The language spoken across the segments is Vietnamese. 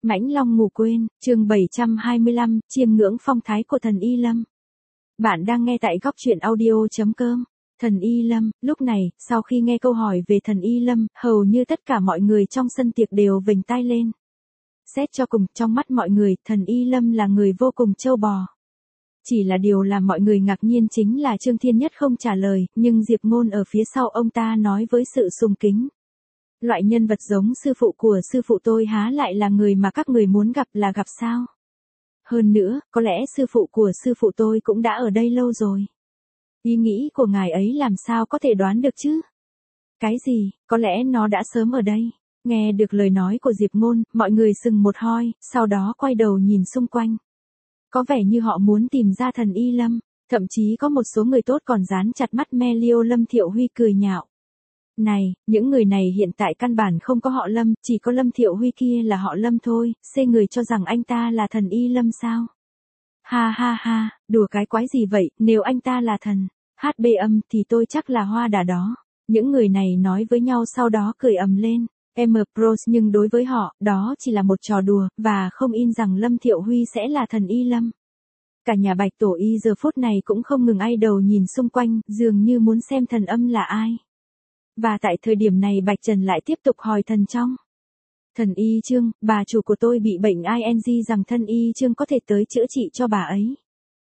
Mãnh Long ngủ quên, chương 725, chiêm ngưỡng phong thái của thần Y Lâm. Bạn đang nghe tại góc truyện audio.com. Thần Y Lâm, lúc này, sau khi nghe câu hỏi về thần Y Lâm, hầu như tất cả mọi người trong sân tiệc đều vểnh tai lên. Xét cho cùng, trong mắt mọi người, thần Y Lâm là người vô cùng trâu bò. Chỉ là điều làm mọi người ngạc nhiên chính là Trương Thiên Nhất không trả lời, nhưng Diệp Ngôn ở phía sau ông ta nói với sự sùng kính. Loại nhân vật giống sư phụ của sư phụ tôi há lại là người mà các người muốn gặp là gặp sao? Hơn nữa, có lẽ sư phụ của sư phụ tôi cũng đã ở đây lâu rồi. Ý nghĩ của ngài ấy làm sao có thể đoán được chứ? Cái gì, có lẽ nó đã sớm ở đây. Nghe được lời nói của Diệp Ngôn, mọi người sừng một hoi, sau đó quay đầu nhìn xung quanh. Có vẻ như họ muốn tìm ra thần Y Lâm, thậm chí có một số người tốt còn dán chặt mắt me liêu Lâm Thiệu Huy cười nhạo. Này, những người này hiện tại căn bản không có họ Lâm, chỉ có Lâm Thiệu Huy kia là họ Lâm thôi, xê người cho rằng anh ta là thần Y Lâm sao? Ha ha ha, đùa cái quái gì vậy, nếu anh ta là thần, HB âm thì tôi chắc là hoa đà đó. Những người này nói với nhau sau đó cười ầm lên. Pros nhưng đối với họ, đó chỉ là một trò đùa, và không in rằng Lâm Thiệu Huy sẽ là thần Y Lâm. Cả nhà Bạch Tổ Y giờ phút này cũng không ngừng ai đầu nhìn xung quanh, dường như muốn xem thần âm là ai. Và tại thời điểm này Bạch Trần lại tiếp tục hỏi thần trong. Thần Y Trương, bà chủ của tôi bị bệnh ing rằng thân Y Trương có thể tới chữa trị cho bà ấy.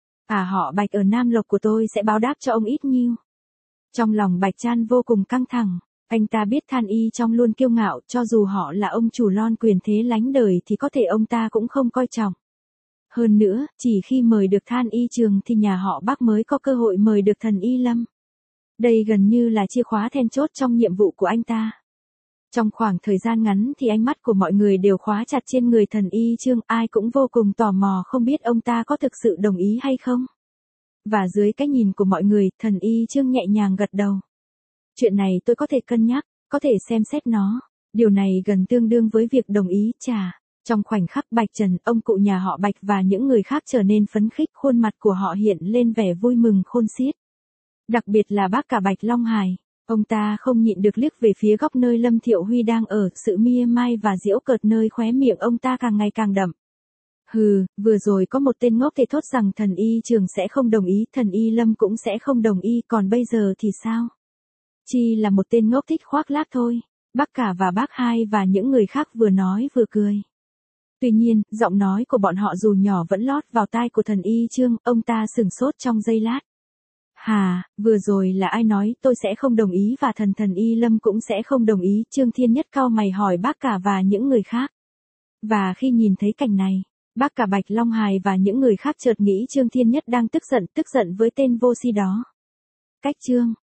Họ Bạch ở Nam Lộc của tôi sẽ báo đáp cho ông ít nhiêu. Trong lòng Bạch Chan vô cùng căng thẳng. Anh ta biết Than Y trong luôn kiêu ngạo, cho dù họ là ông chủ lon quyền thế lánh đời thì có thể ông ta cũng không coi trọng. Hơn nữa, chỉ khi mời được Than Y Trường thì nhà họ Bắc mới có cơ hội mời được thần Y Lâm. Đây gần như là chìa khóa then chốt trong nhiệm vụ của anh ta. Trong khoảng thời gian ngắn thì ánh mắt của mọi người đều khóa chặt trên người thần Y Trương, ai cũng vô cùng tò mò không biết ông ta có thực sự đồng ý hay không. Và dưới cái nhìn của mọi người, thần Y Trương nhẹ nhàng gật đầu. Chuyện này tôi có thể cân nhắc, có thể xem xét nó. Điều này gần tương đương với việc đồng ý, chà. Trong khoảnh khắc Bạch Trần, ông cụ nhà họ Bạch và những người khác trở nên phấn khích, khuôn mặt của họ hiện lên vẻ vui mừng khôn xiết. Đặc biệt là bác cả Bạch Long Hải, ông ta không nhịn được liếc về phía góc nơi Lâm Thiệu Huy đang ở, sự mia mai và giễu cợt nơi khóe miệng ông ta càng ngày càng đậm. Hừ, vừa rồi có một tên ngốc thề thốt rằng thần Y Trường sẽ không đồng ý, thần Y Lâm cũng sẽ không đồng ý, còn bây giờ thì sao? Chỉ là một tên ngốc thích khoác lác thôi. Bác cả và bác hai và những người khác vừa nói vừa cười. Tuy nhiên, giọng nói của bọn họ dù nhỏ vẫn lót vào tai của thần Y Trương, ông ta sửng sốt trong giây lát. Hà, vừa rồi là ai nói tôi sẽ không đồng ý và thần Y Lâm cũng sẽ không đồng ý, Trương Thiên Nhất cau mày hỏi bác cả và những người khác. Và khi nhìn thấy cảnh này, bác cả Bạch Long Hải và những người khác chợt nghĩ Trương Thiên Nhất đang tức giận với tên vô si đó. Cách Trương,